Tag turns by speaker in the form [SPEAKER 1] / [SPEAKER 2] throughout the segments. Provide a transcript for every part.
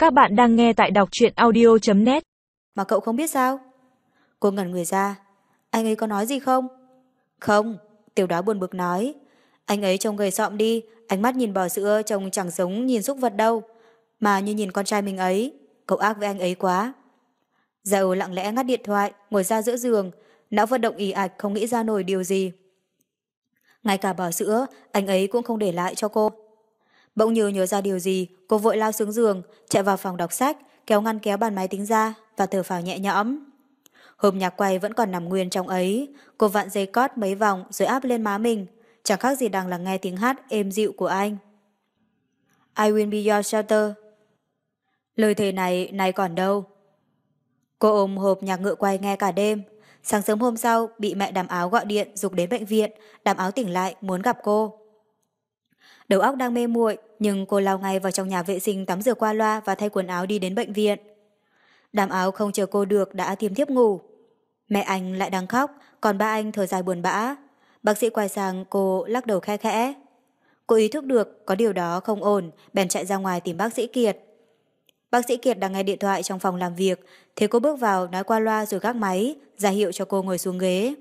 [SPEAKER 1] Các bạn đang nghe tại đọc truyện audio.net.
[SPEAKER 2] Mà cậu không biết sao? Cô ngẩn người ra. Anh ấy có nói gì không? Không, Tiểu Đoá buồn bực nói. Anh ấy trông gầy xọm đi, ánh mắt nhìn bò sữa trông chẳng giống nhìn súc vật đâu, mà như nhìn con trai mình ấy. Cậu ác với anh ấy quá. Dạo lặng lẽ ngắt điện thoại, ngồi ra giữa giường, não vận động ì ạch không nghĩ ra nổi điều gì. Ngay cả bò sữa, anh ấy cũng không để lại cho cô. Bỗng như nhớ ra điều gì, cô vội lao xuống giường, chạy vào phòng đọc sách, kéo ngăn kéo bàn máy tính ra và thở phào nhẹ nhõm. Hộp nhạc quay vẫn còn nằm nguyên trong ấy, cô vặn dây cót mấy vòng rồi áp lên má mình, chẳng khác gì đang lắng nghe tiếng hát êm dịu của anh. I will be your shelter. Lời thề này, này còn đâu. Cô ôm hộp nhạc ngựa quay nghe cả đêm. Sáng sớm hôm sau, bị mẹ Đàm Áo gọi điện giục đến bệnh viện, Đàm Áo tỉnh lại muốn gặp cô. Đầu óc đang mê muội, nhưng cô lao ngay vào trong nhà vệ sinh tắm rửa qua loa và thay quần áo đi đến bệnh viện. Đàm Áo không chờ cô được đã thiêm thiếp ngủ. Mẹ anh lại đang khóc, còn ba anh thở dài buồn bã. Bác sĩ quay sang cô lắc đầu khe khẽ. Cô ý thức được có điều đó không ổn, bèn chạy ra ngoài tìm bác sĩ Kiệt. Bác sĩ Kiệt đang nghe điện thoại trong phòng làm việc, thấy cô bước vào nói qua loa rồi gác máy, ra hiệu cho cô ngồi xuống ghế.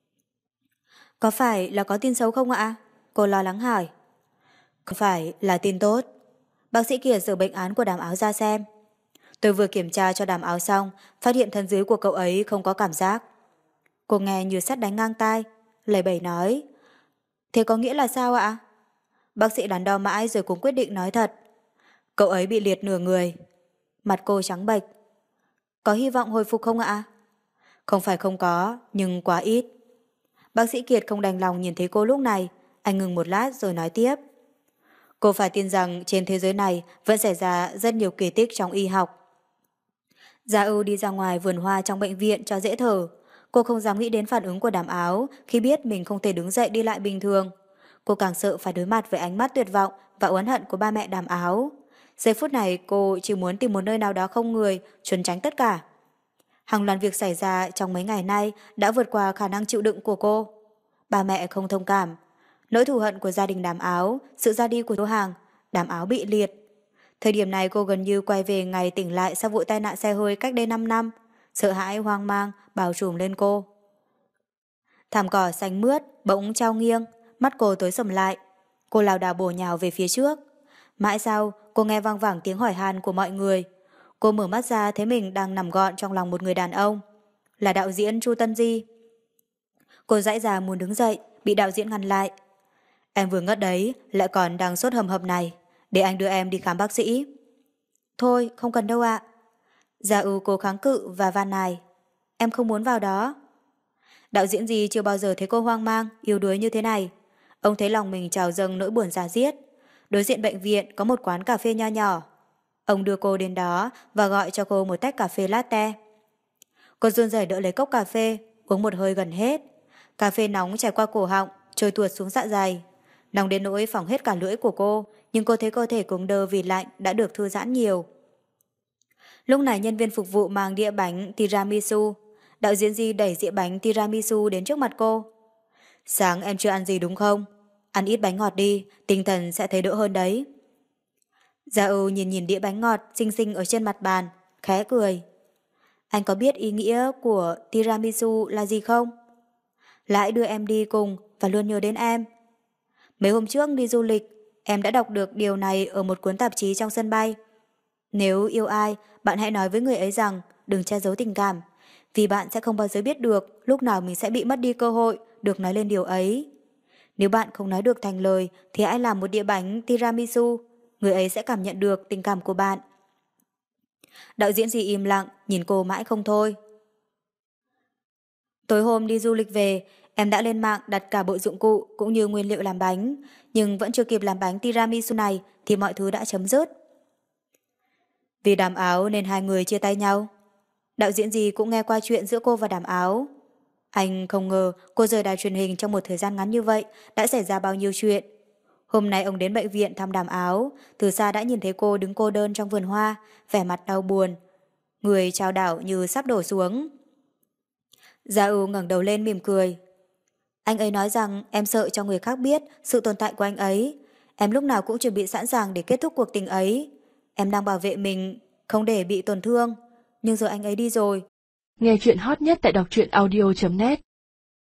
[SPEAKER 2] Có phải là có tin xấu không ạ? Cô lo lắng hỏi. Không phải là tin tốt. Bác sĩ Kiệt giở bệnh án của Đàm Áo ra xem. Tôi vừa kiểm tra cho Đàm Áo xong, phát hiện thân dưới của cậu ấy không có cảm giác. Cô nghe như sét đánh ngang tai, lầy bẩy nói. Thế có nghĩa là sao ạ? Bác sĩ đắn đo mãi rồi cũng quyết định nói thật. Cậu ấy bị liệt nửa người. Mặt cô trắng bệch. Có hy vọng hồi phục không ạ? Không phải không có, nhưng quá ít. Bác sĩ Kiệt không đành lòng nhìn thấy cô lúc này. Anh ngừng một lát rồi nói tiếp. Cô phải tin rằng trên thế giới này vẫn xảy ra rất nhiều kỳ tích trong y học. Gia Ưu đi ra ngoài vườn hoa trong bệnh viện cho dễ thở. Cô không dám nghĩ đến phản ứng của Đàm Áo khi biết mình không thể đứng dậy đi lại bình thường. Cô càng sợ phải đối mặt với ánh mắt tuyệt vọng và oán hận của ba mẹ Đàm Áo. Giây phút này cô chỉ muốn tìm một nơi nào đó không người, trốn tránh tất cả. Hàng loạt việc xảy ra trong mấy ngày nay đã vượt qua khả năng chịu đựng của cô. Ba mẹ không thông cảm. Nỗi thù hận của gia đình Đàm Áo, sự ra đi của Tô Hàng, Đàm Áo bị liệt. Thời điểm này cô gần như quay về ngày tỉnh lại sau vụ tai nạn xe hơi cách đây 5 năm. Sợ hãi hoang mang bao trùm lên cô. Thảm cỏ xanh mướt, bỗng trao nghiêng, mắt cô tối sầm lại. Cô lảo đảo bổ nhào về phía trước. Mãi sau, cô nghe vang vẳng tiếng hỏi han của mọi người. Cô mở mắt ra thấy mình đang nằm gọn trong lòng một người đàn ông. Là đạo diễn Chu Tân Di. Cô dãy ra muốn đứng dậy, bị đạo diễn ngăn lại. Em vừa ngất đấy, lại còn đang sốt hầm hập này. Để anh đưa em đi khám bác sĩ. Thôi, không cần đâu ạ. Gia Ưu cố kháng cự và van nài. Em không muốn vào đó. Đạo diễn gì chưa bao giờ thấy cô hoang mang, yếu đuối như thế này. Ông thấy lòng mình trào dâng nỗi buồn da diết. Đối diện bệnh viện có một quán cà phê nho nhỏ. Ông đưa cô đến đó và gọi cho cô một tách cà phê latte. Cô run rẩy đỡ lấy cốc cà phê, uống một hơi gần hết. Cà phê nóng chảy qua cổ họng, trôi tuột xuống dạ dày. Nóng đến nỗi phỏng hết cả lưỡi của cô, nhưng cô thấy cơ thể cứng đơ vì lạnh đã được thư giãn nhiều. Lúc này nhân viên phục vụ mang đĩa bánh tiramisu. Đạo diễn Di đẩy dĩa bánh tiramisu đến trước mặt cô. Sáng em chưa ăn gì đúng không? Ăn ít bánh ngọt đi, tinh thần sẽ thấy đỡ hơn đấy. Gia Ưu nhìn nhìn đĩa bánh ngọt xinh xinh ở trên mặt bàn, khẽ cười. Anh có biết ý nghĩa của tiramisu là gì không? Lại đưa em đi cùng và luôn nhớ đến em. Mấy hôm trước đi du lịch, em đã đọc được điều này ở một cuốn tạp chí trong sân bay. Nếu yêu ai, bạn hãy nói với người ấy rằng đừng che giấu tình cảm, vì bạn sẽ không bao giờ biết được lúc nào mình sẽ bị mất đi cơ hội được nói lên điều ấy. Nếu bạn không nói được thành lời thì hãy làm một đĩa bánh tiramisu, người ấy sẽ cảm nhận được tình cảm của bạn. Đạo diễn Di im lặng, nhìn cô mãi không thôi. Tối hôm đi du lịch về, em đã lên mạng đặt cả bộ dụng cụ cũng như nguyên liệu làm bánh, nhưng vẫn chưa kịp làm bánh tiramisu này thì mọi thứ đã chấm dứt. Vì Đàm Áo nên hai người chia tay nhau. Đạo diễn Di cũng nghe qua chuyện giữa cô và Đàm Áo. Anh không ngờ cô rời đài truyền hình trong một thời gian ngắn như vậy đã xảy ra bao nhiêu chuyện. Hôm nay ông đến bệnh viện thăm Đàm Áo, từ xa đã nhìn thấy cô đứng cô đơn trong vườn hoa, vẻ mặt đau buồn. Người chao đảo như sắp đổ xuống. Gia Ưu ngẩng đầu lên mỉm cười. Anh ấy nói rằng em sợ cho người khác biết sự tồn tại của anh ấy. Em lúc nào cũng chuẩn bị sẵn sàng để kết thúc cuộc tình ấy. Em đang bảo vệ mình không để bị tổn thương. Nhưng giờ anh ấy đi rồi.
[SPEAKER 3] Nghe chuyện hot nhất tại đọc truyện audio.net